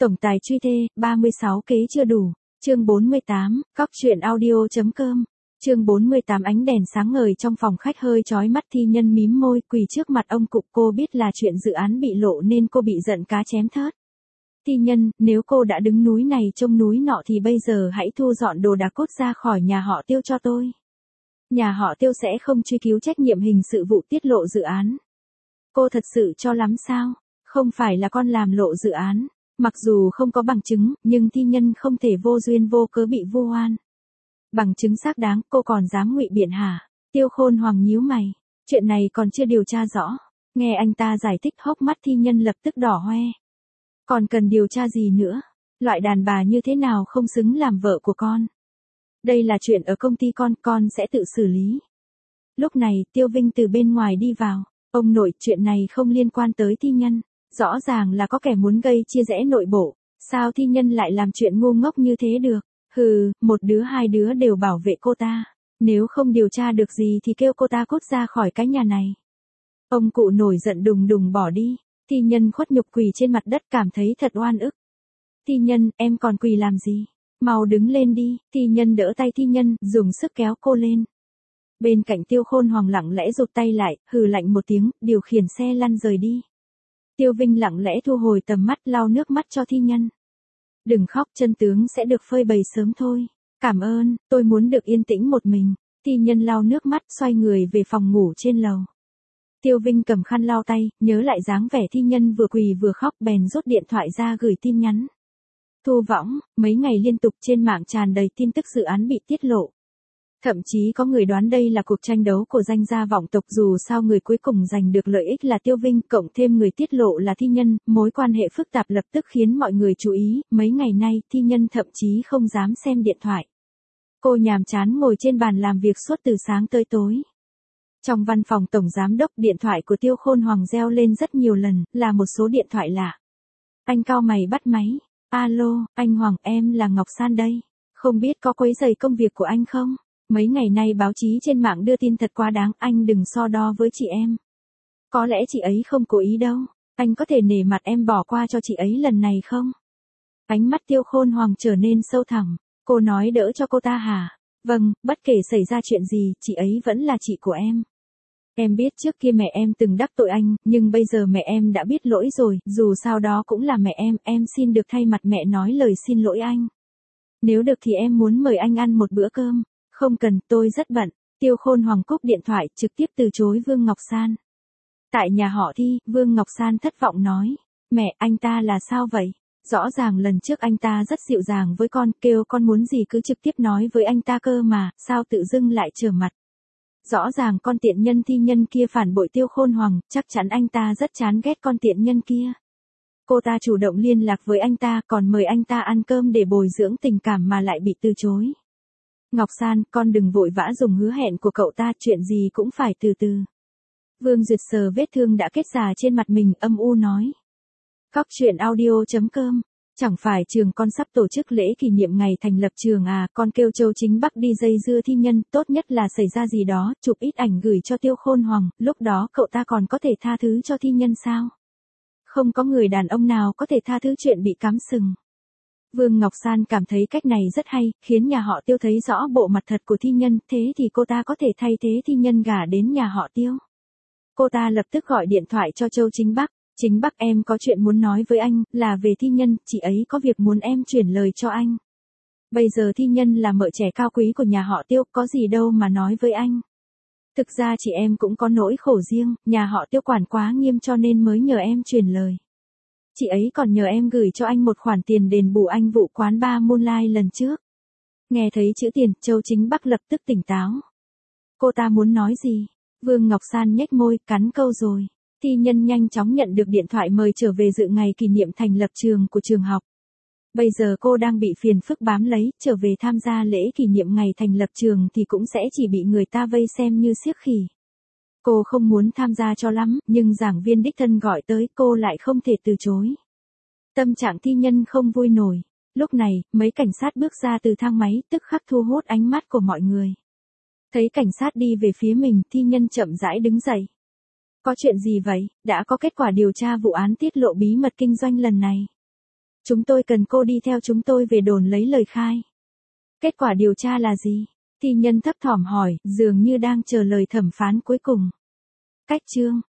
Tổng tài truy thê, 36 kế chưa đủ. Chương 48, Cóc truyện audio.com. Chương 48 ánh đèn sáng ngời trong phòng khách hơi chói mắt Thi Nhân mím môi quỳ trước mặt ông cụ. Cô biết là chuyện dự án bị lộ nên cô bị giận cá chém thớt. Thi Nhân, nếu cô đã đứng núi này trông núi nọ thì bây giờ hãy thu dọn đồ đạc cốt ra khỏi nhà họ Tiêu cho tôi. Nhà họ Tiêu sẽ không truy cứu trách nhiệm hình sự vụ tiết lộ dự án. Cô thật sự cho lắm sao? Không phải là con làm lộ dự án. Mặc dù không có bằng chứng, nhưng Thi Nhân không thể vô duyên vô cớ bị vu oan. Bằng chứng xác đáng, cô còn dám ngụy biện hả? Tiêu Khôn Hoàng nhíu mày. Chuyện này còn chưa điều tra rõ. Nghe anh ta giải thích hốc mắt Thi Nhân lập tức đỏ hoe. Còn cần điều tra gì nữa? Loại đàn bà như thế nào không xứng làm vợ của con? Đây là chuyện ở công ty con sẽ tự xử lý. Lúc này, Tiêu Vinh từ bên ngoài đi vào. Ông nội, chuyện này không liên quan tới Thi Nhân. Rõ ràng là có kẻ muốn gây chia rẽ nội bộ. Sao Thi Nhân lại làm chuyện ngu ngốc như thế được? Hừ, một đứa hai đứa đều bảo vệ cô ta. Nếu không điều tra được gì thì kêu cô ta cút ra khỏi cái nhà này. Ông cụ nổi giận đùng đùng bỏ đi. Thi Nhân khuất nhục quỳ trên mặt đất cảm thấy thật oan ức. Thi Nhân, em còn quỳ làm gì? Mau đứng lên đi. Thi Nhân đỡ tay Thi Nhân, dùng sức kéo cô lên. Bên cạnh Tiêu Khôn Hoàng lặng lẽ rụt tay lại, hừ lạnh một tiếng, điều khiển xe lăn rời đi. Tiêu Vinh lặng lẽ thu hồi tầm mắt lau nước mắt cho Thi Nhân. Đừng khóc, chân tướng sẽ được phơi bày sớm thôi. Cảm ơn, tôi muốn được yên tĩnh một mình. Thi Nhân lau nước mắt xoay người về phòng ngủ trên lầu. Tiêu Vinh cầm khăn lau tay, nhớ lại dáng vẻ Thi Nhân vừa quỳ vừa khóc bèn rút điện thoại ra gửi tin nhắn. Thu võng, mấy ngày liên tục trên mạng tràn đầy tin tức dự án bị tiết lộ. Thậm chí có người đoán đây là cuộc tranh đấu của danh gia vọng tộc, dù sao người cuối cùng giành được lợi ích là Tiêu Vinh, cộng thêm người tiết lộ là Thi Nhân, mối quan hệ phức tạp lập tức khiến mọi người chú ý. Mấy ngày nay, Thi Nhân thậm chí không dám xem điện thoại. Cô nhàm chán ngồi trên bàn làm việc suốt từ sáng tới tối. Trong văn phòng tổng giám đốc, điện thoại của Tiêu Khôn Hoàng reo lên rất nhiều lần, là một số điện thoại lạ. Anh cau mày bắt máy. Alo, anh Hoàng, em là Ngọc San đây. Không biết có quấy rầy công việc của anh không? Mấy ngày nay báo chí trên mạng đưa tin thật quá đáng, anh đừng so đo với chị em. Có lẽ chị ấy không cố ý đâu, anh có thể nể mặt em bỏ qua cho chị ấy lần này không? Ánh mắt Tiêu Khôn Hoàng trở nên sâu thẳm, cô nói đỡ cho cô ta hả? Vâng, bất kể xảy ra chuyện gì, chị ấy vẫn là chị của em. Em biết trước kia mẹ em từng đắc tội anh, nhưng bây giờ mẹ em đã biết lỗi rồi, dù sao đó cũng là mẹ em xin được thay mặt mẹ nói lời xin lỗi anh. Nếu được thì em muốn mời anh ăn một bữa cơm. Không cần, tôi rất bận. Tiêu Khôn Hoàng cúp điện thoại, trực tiếp từ chối Vương Ngọc San. Tại nhà họ Thi, Vương Ngọc San thất vọng nói. Mẹ, anh ta là sao vậy? Rõ ràng lần trước anh ta rất dịu dàng với con, kêu con muốn gì cứ trực tiếp nói với anh ta cơ mà, sao tự dưng lại trở mặt? Rõ ràng con tiện nhân Thi Nhân kia phản bội Tiêu Khôn Hoàng, chắc chắn anh ta rất chán ghét con tiện nhân kia. Cô ta chủ động liên lạc với anh ta, còn mời anh ta ăn cơm để bồi dưỡng tình cảm mà lại bị từ chối. Ngọc San, con đừng vội vã dùng hứa hẹn của cậu ta, chuyện gì cũng phải từ từ. Vương Duyệt sờ vết thương đã kết già trên mặt mình, âm u nói. Cóc truyện audio.com. Chẳng phải trường con sắp tổ chức lễ kỷ niệm ngày thành lập trường à, con kêu Châu Chính Bắc đi dây dưa Thi Nhân, tốt nhất là xảy ra gì đó, chụp ít ảnh gửi cho Tiêu Khôn Hoàng, lúc đó cậu ta còn có thể tha thứ cho Thi Nhân sao? Không có người đàn ông nào có thể tha thứ chuyện bị cắm sừng. Vương Ngọc San cảm thấy cách này rất hay, khiến nhà họ Tiêu thấy rõ bộ mặt thật của Thi Nhân, thế thì cô ta có thể thay thế Thi Nhân gả đến nhà họ Tiêu. Cô ta lập tức gọi điện thoại cho Châu Chính Bắc. Chính Bắc, em có chuyện muốn nói với anh, là về Thi Nhân, chị ấy có việc muốn em chuyển lời cho anh. Bây giờ Thi Nhân là mợ trẻ cao quý của nhà họ Tiêu, có gì đâu mà nói với anh. Thực ra chị em cũng có nỗi khổ riêng, nhà họ Tiêu quản quá nghiêm cho nên mới nhờ em truyền lời. Chị ấy còn nhờ em gửi cho anh một khoản tiền đền bù anh vụ quán bar Moonlight lần trước. Nghe thấy chữ tiền, Châu Chính Bắc lập tức tỉnh táo. Cô ta muốn nói gì? Vương Ngọc San nhếch môi, cắn câu rồi. Thi Nhân nhanh chóng nhận được điện thoại mời trở về dự ngày kỷ niệm thành lập trường của trường học. Bây giờ cô đang bị phiền phức bám lấy, trở về tham gia lễ kỷ niệm ngày thành lập trường thì cũng sẽ chỉ bị người ta vây xem như xiếc khỉ. Cô không muốn tham gia cho lắm, nhưng giảng viên đích thân gọi tới, cô lại không thể từ chối. Tâm trạng Thi Nhân không vui nổi. Lúc này, mấy cảnh sát bước ra từ thang máy, tức khắc thu hút ánh mắt của mọi người. Thấy cảnh sát đi về phía mình, Thi Nhân chậm rãi đứng dậy. Có chuyện gì vậy? Đã có kết quả điều tra vụ án tiết lộ bí mật kinh doanh lần này. Chúng tôi cần cô đi theo chúng tôi về đồn lấy lời khai. Kết quả điều tra là gì? Thi nhân thấp thỏm hỏi, dường như đang chờ lời thẩm phán cuối cùng. Cách chương